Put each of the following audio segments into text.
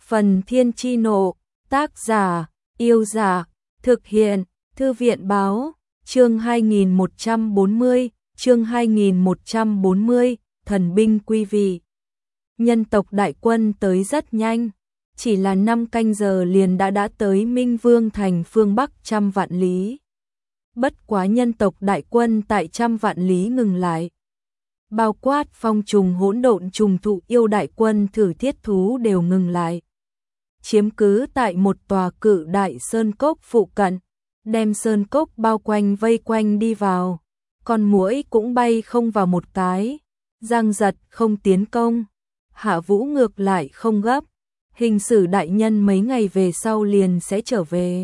Phần Thiên Chi Nộ, tác giả, Yêu Giả, thực hiện, Thư viện Báo, chương 2140, chương 2140, thần binh quý vị. Nhân tộc đại quân tới rất nhanh, chỉ là 5 canh giờ liền đã tới Minh Vương thành phương Bắc 100 vạn lý. Bất quá nhân tộc đại quân tại 100 vạn lý ngừng lại. Bao quát phong trùng hỗn độn trùng thụ yêu đại quân thử thiết thú đều ngừng lại. Chiếm cứ tại một tòa cự đại sơn cốc phụ cận, đem sơn cốc bao quanh vây quanh đi vào. Con muỗi cũng bay không vào một cái, Giang Giật không tiến công, Hạ Vũ ngược lại không gấp. Hình sử đại nhân mấy ngày về sau liền sẽ trở về.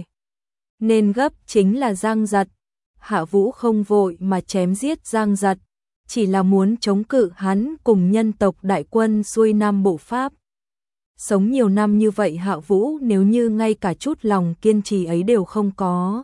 Nên gấp chính là Giang Giật. Hạ Vũ không vội mà chém giết Giang Giật, chỉ là muốn chống cự hắn cùng nhân tộc đại quân xuôi nam bộ Pháp. Sống nhiều năm như vậy Hạ Vũ nếu như ngay cả chút lòng kiên trì ấy đều không có,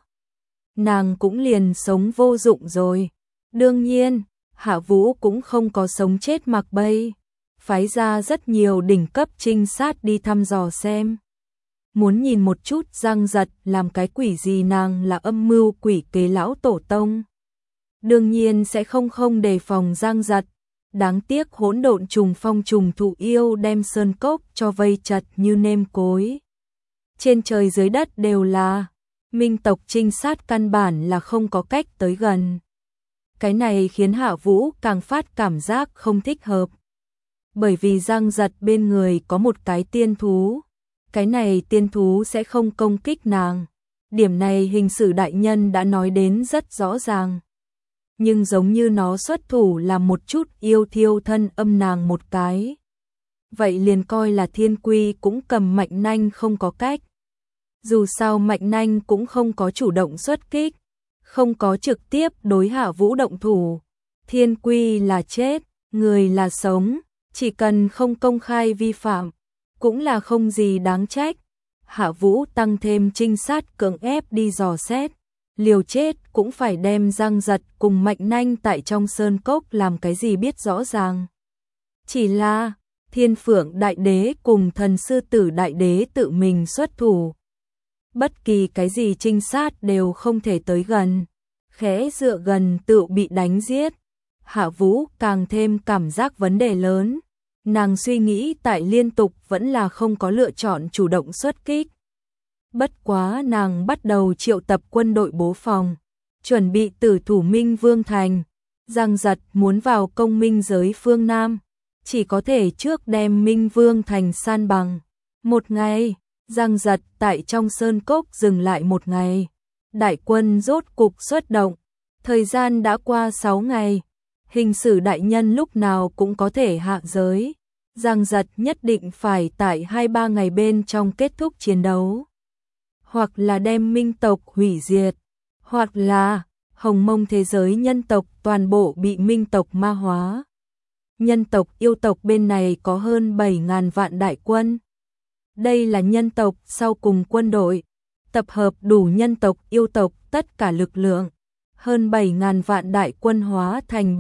nàng cũng liền sống vô dụng rồi. Đương nhiên, Hạ Vũ cũng không có sống chết mặc bay, phái ra rất nhiều đỉnh cấp trinh sát đi thăm dò xem. Muốn nhìn một chút Giang Giật làm cái quỷ gì, nàng là âm mưu quỷ kế lão tổ tông. Đương nhiên sẽ không đề phòng Giang Giật. Đáng tiếc hỗn độn trùng phong trùng thụ yêu đem sơn cốc cho vây chặt như nêm cối. Trên trời dưới đất đều là, minh tộc trinh sát căn bản là không có cách tới gần. Cái này khiến Hạ Vũ càng phát cảm giác không thích hợp. Bởi vì Giang Giật bên người có một cái tiên thú. Cái này tiên thú sẽ không công kích nàng. Điểm này hình sử đại nhân đã nói đến rất rõ ràng. Nhưng giống như nó xuất thủ làm một chút yêu thiêu thân âm nàng một cái. Vậy liền coi là thiên quy cũng cầm mạnh nanh không có cách. Dù sao mạnh nanh cũng không có chủ động xuất kích, không có trực tiếp đối Hạ Vũ động thủ. Thiên quy là chết, người là sống, chỉ cần không công khai vi phạm, cũng là không gì đáng trách. Hạ Vũ tăng thêm trinh sát cưỡng ép đi dò xét, liều chết cũng phải đem Giang Giật cùng mạnh nanh tại trong sơn cốc làm cái gì biết rõ ràng. Chỉ là Thiên Phượng Đại Đế cùng Thần Sư Tử Đại Đế tự mình xuất thủ. Bất kỳ cái gì trinh sát đều không thể tới gần, khẽ dựa gần tự bị đánh giết. Hạ Vũ càng thêm cảm giác vấn đề lớn. Nàng suy nghĩ tại liên tục vẫn là không có lựa chọn chủ động xuất kích. Bất quá nàng bắt đầu triệu tập quân đội bố phòng, chuẩn bị tử thủ Minh Vương thành. Giang Giật muốn vào công minh giới phương Nam, chỉ có thể trước đem Minh Vương thành san bằng. Một ngày, Giang Giật tại trong sơn cốc dừng lại một ngày. Đại quân rốt cục xuất động. Thời gian đã qua 6 ngày. Hình sử đại nhân lúc nào cũng có thể hạ giới. Giang Giật nhất định phải tại 2-3 ngày bên trong kết thúc chiến đấu. Hoặc là đem minh tộc hủy diệt, hoặc là hồng mông thế giới nhân tộc toàn bộ bị minh tộc ma hóa. Nhân tộc yêu tộc bên này có hơn 7.000 vạn đại quân. Đây là nhân tộc sau cùng quân đội, tập hợp đủ nhân tộc yêu tộc tất cả lực lượng. Hơn 7.000 vạn đại quân hóa thành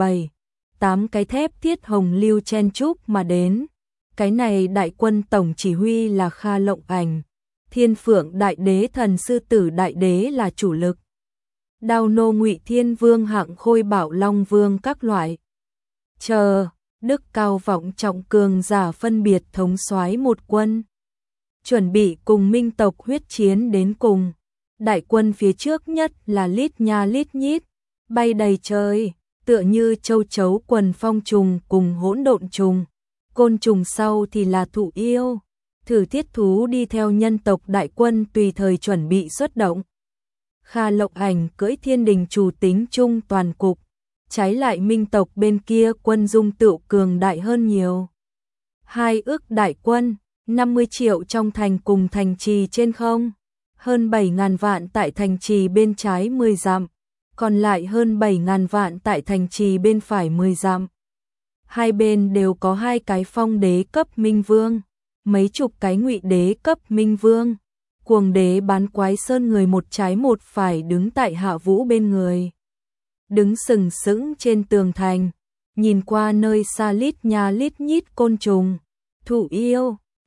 7-8 cái thép thiết hồng lưu chen chúc mà đến. Cái này đại quân tổng chỉ huy là Kha Lộng Ảnh. Thiên Phượng Đại Đế Thần Sư Tử Đại Đế là chủ lực. Đao nô Ngụy Thiên Vương Hạng Khôi Bảo Long Vương các loại. Đức cao vọng trọng cường giả phân biệt thống soái một quân. Chuẩn bị cùng minh tộc huyết chiến đến cùng. Đại quân phía trước nhất là lít nha lít nhít, bay đầy trời, tựa như châu chấu quần phong trùng cùng hỗn độn trùng. Côn trùng sau thì là thụ yêu. Thử thiết thú đi theo nhân tộc đại quân tùy thời chuẩn bị xuất động. Kha Lộng Ảnh cưỡi thiên đình chủ tính chung toàn cục. Trái lại minh tộc bên kia quân dung tựu cường đại hơn nhiều. 2 ước đại quân, 50 triệu trong thành cùng thành trì trên không. Hơn 7.000 vạn tại thành trì bên trái 10 dặm. Còn lại hơn 7.000 vạn tại thành trì bên phải 10 dặm. Hai bên đều có 2 cái phong đế cấp minh vương. Mấy chục cái ngụy đế cấp minh vương. Cuồng đế bán quái sơn người một trái một phải đứng tại Hạ Vũ bên người. Đứng sừng sững trên tường thành, nhìn qua nơi xa lít nha lít nhít côn trùng, thụ yêu,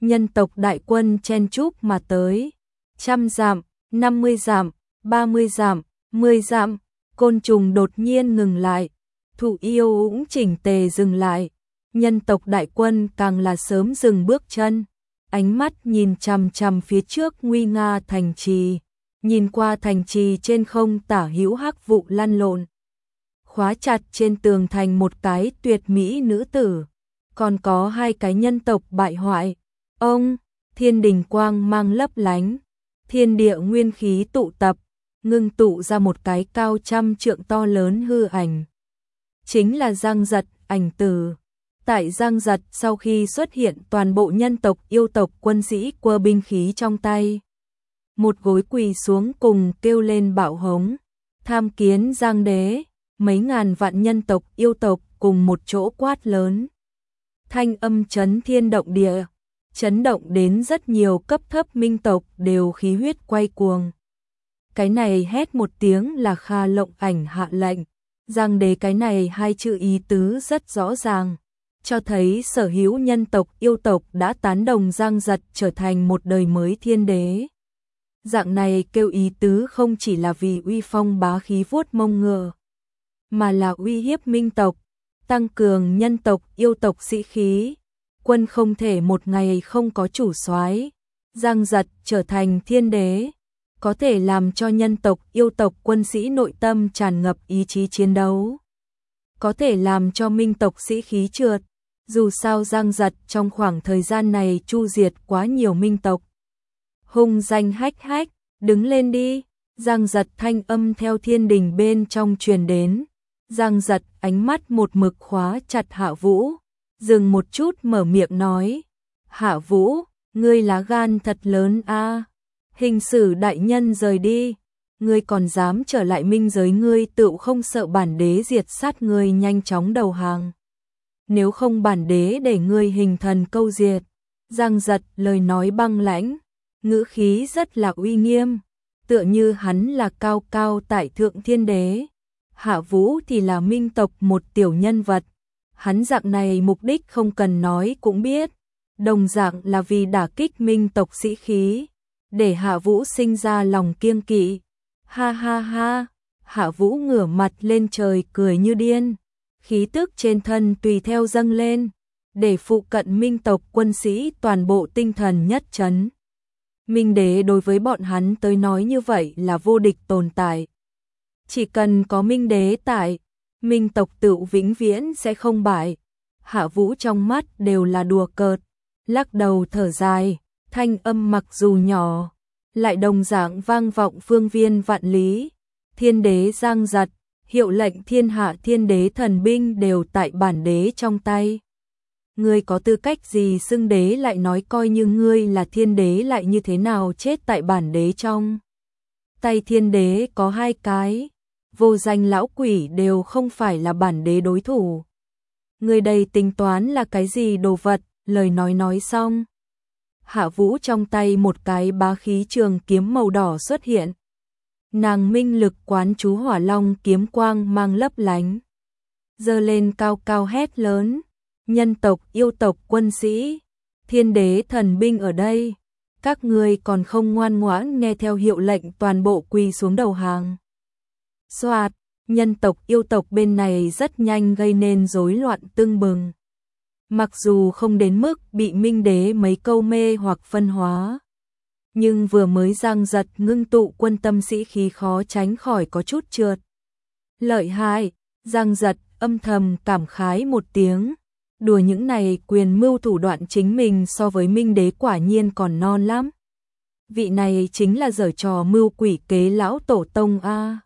nhân tộc đại quân chen chúc mà tới. 100 dặm, 50 dặm, 30 dặm, 10 dặm, côn trùng đột nhiên ngừng lại, Thụ Yêu cũng chỉnh tề dừng lại, nhân tộc đại quân càng là sớm dừng bước chân, ánh mắt nhìn chằm chằm phía trước nguy nga thành trì, nhìn qua thành trì trên không tả hữu hắc vụ lăn lộn, khóa chặt trên tường thành một cái tuyệt mỹ nữ tử, còn có hai cái nhân tộc bại hoại. Ông, thiên đình quang mang lấp lánh, thiên địa nguyên khí tụ tập, ngưng tụ ra một cái cao 100 trượng to lớn hư ảnh. Chính là Giang Giật, ảnh tử. Tại Giang Giật sau khi xuất hiện, toàn bộ nhân tộc yêu tộc quân sĩ quơ binh khí trong tay, một gối quỳ xuống cùng kêu lên bạo hống, tham kiến Giang đế. Mấy ngàn vạn nhân tộc yêu tộc cùng một chỗ quát lớn. Thanh âm chấn thiên động địa, chấn động đến rất nhiều cấp thấp minh tộc đều khí huyết quay cuồng. Cái này hét một tiếng là Kha Lộng Ảnh hạ lệnh, Giang đế cái này hai chữ ý tứ rất rõ ràng, cho thấy sở hữu nhân tộc yêu tộc đã tán đồng Giang Giật trở thành một đời mới thiên đế. Dạng này kêu ý tứ không chỉ là vì uy phong bá khí vuốt mông ngựa, mà là uy hiếp minh tộc, tăng cường nhân tộc yêu tộc sĩ khí. Quân không thể một ngày không có chủ soái. Giang Giật trở thành thiên đế, có thể làm cho nhân tộc yêu tộc quân sĩ nội tâm tràn ngập ý chí chiến đấu, có thể làm cho minh tộc sĩ khí trượt. Dù sao Giang Giật trong khoảng thời gian này chu diệt quá nhiều minh tộc. Hung danh hách hách, đứng lên đi. Giang Giật thanh âm theo thiên đình bên trong truyền đến. Giang Giật ánh mắt một mực khóa chặt Hạ Vũ, dừng một chút mở miệng nói, Hạ Vũ, ngươi lá gan thật lớn a. Hình sử đại nhân rời đi, ngươi còn dám trở lại minh giới, ngươi tựu không sợ bản đế diệt sát ngươi, nhanh chóng đầu hàng. Nếu không bản đế để ngươi hình thần câu diệt. Giang Giật lời nói băng lãnh, ngữ khí rất là uy nghiêm, tựa như hắn là cao cao tại thượng thiên đế. Hạ Vũ thì là minh tộc một tiểu nhân vật, hắn dạng này mục đích không cần nói cũng biết, đồng dạng là vì đả kích minh tộc sĩ khí, để Hạ Vũ sinh ra lòng kiêng kỵ. Ha ha ha, Hạ Vũ ngửa mặt lên trời cười như điên, khí tức trên thân tùy theo dâng lên, để phụ cận minh tộc quân sĩ toàn bộ tinh thần nhất chấn. Minh đế đối với bọn hắn tới nói như vậy là vô địch tồn tại. Chỉ cần có minh đế tại, minh tộc tự vĩnh viễn sẽ không bại. Hạ Vũ trong mắt đều là đùa cợt, lắc đầu thở dài, thanh âm mặc dù nhỏ, lại đồng dạng vang vọng phương viên vạn lý. Thiên đế Giang Giật, hiệu lệnh thiên hạ thiên đế thần binh đều tại bản đế trong tay. Ngươi có tư cách gì xưng đế, lại nói coi như ngươi là thiên đế lại như thế nào, chết tại bản đế trong tay. Thiên đế có hai cái, vô danh lão quỷ đều không phải là bản đế đối thủ. Ngươi đây tính toán là cái gì đồ vật? Lời nói xong, Hạ Vũ trong tay một cái bá khí trường kiếm màu đỏ xuất hiện. Nàng minh lực quán chú hỏa long kiếm quang mang lấp lánh, giơ lên cao cao hét lớn, nhân tộc yêu tộc quân sĩ, thiên đế thần binh ở đây, các ngươi còn không ngoan ngoãn nghe theo hiệu lệnh toàn bộ quỳ xuống đầu hàng. Soạt, nhân tộc yêu tộc bên này rất nhanh gây nên rối loạn tưng bừng. Mặc dù không đến mức bị minh đế mấy câu mê hoặc phân hóa, nhưng vừa mới Giang Giật ngưng tụ quân tâm sĩ khí khó tránh khỏi có chút trượt. Lợi hại, Giang Giật âm thầm cảm khái một tiếng, đùa những này quyền mưu thủ đoạn, chính mình so với minh đế quả nhiên còn non lắm. Vị này chính là giở trò mưu quỷ kế lão tổ tông a.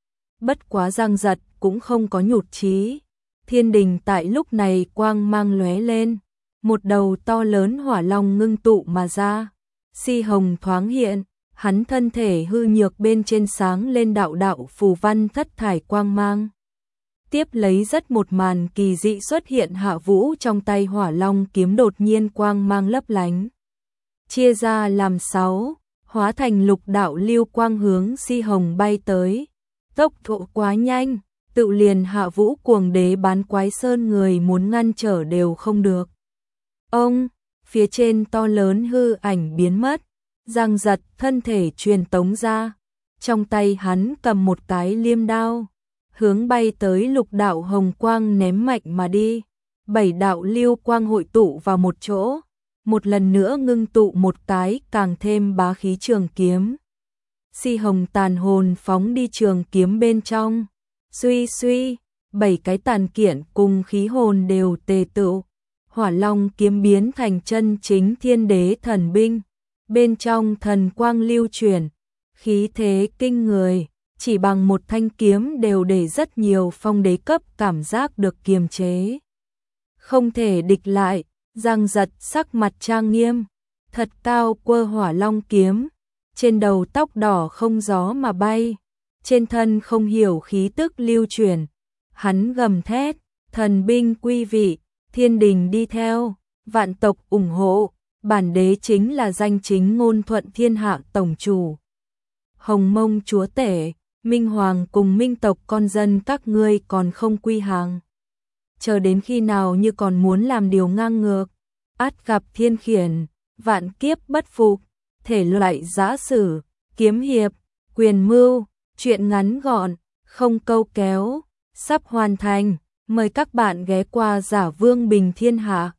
Bất quá Giang Giật cũng không có nhụt chí. Thiên đình tại lúc này quang mang lóe lên, một đầu to lớn hỏa long ngưng tụ mà ra, si hồng thoáng hiện, hắn thân thể hư nhược bên trên sáng lên đạo đạo phù văn thất thải quang mang. Tiếp lấy rất một màn kỳ dị xuất hiện, Hạ Vũ trong tay hỏa long kiếm đột nhiên quang mang lấp lánh, chia ra làm 6, hóa thành lục đạo lưu quang hướng si hồng bay tới. Tốc độ quá nhanh, tự liền Hạ Vũ cuồng đế bán quái sơn người muốn ngăn trở đều không được. Ông, phía trên to lớn hư ảnh biến mất, Giang Giật thân thể truyền tống ra, trong tay hắn cầm một cái liêm đao, hướng bay tới lục đạo hồng quang ném mạnh mà đi. 7 đạo lưu quang hội tụ vào một chỗ, một lần nữa ngưng tụ một cái càng thêm bá khí trường kiếm. Si hồng tàn hồn phóng đi trường kiếm bên trong, suy suy, 7 cái tàn kiện cùng khí hồn đều tề tựu, Hỏa Long kiếm biến thành chân chính thiên đế thần binh, bên trong thần quang lưu chuyển, khí thế kinh người, chỉ bằng một thanh kiếm đều để rất nhiều phong đế cấp cảm giác được kiềm chế. Không thể địch lại, Giang Giật sắc mặt trang nghiêm, thật cao quơ Hỏa Long kiếm, trên đầu tóc đỏ không gió mà bay, trên thân không hiểu khí tức lưu chuyển, hắn gầm thét, thần binh quy vị, thiên đình đi theo, vạn tộc ủng hộ, bản đế chính là danh chính ngôn thuận thiên hạ tổng chủ. Hồng Mông chúa tể, Minh Hoàng cùng Minh tộc con dân các ngươi còn không quy hàng. Chờ đến khi nào như còn muốn làm điều ngang ngược, ắt gặp thiên khiển, vạn kiếp bất phục, thể loại giã sử, kiếm hiệp, quyền mưu, chuyện ngắn gọn, không câu kéo, sắp hoàn thành, mời các bạn ghé qua Giả Vương Bình Thiên Hạ.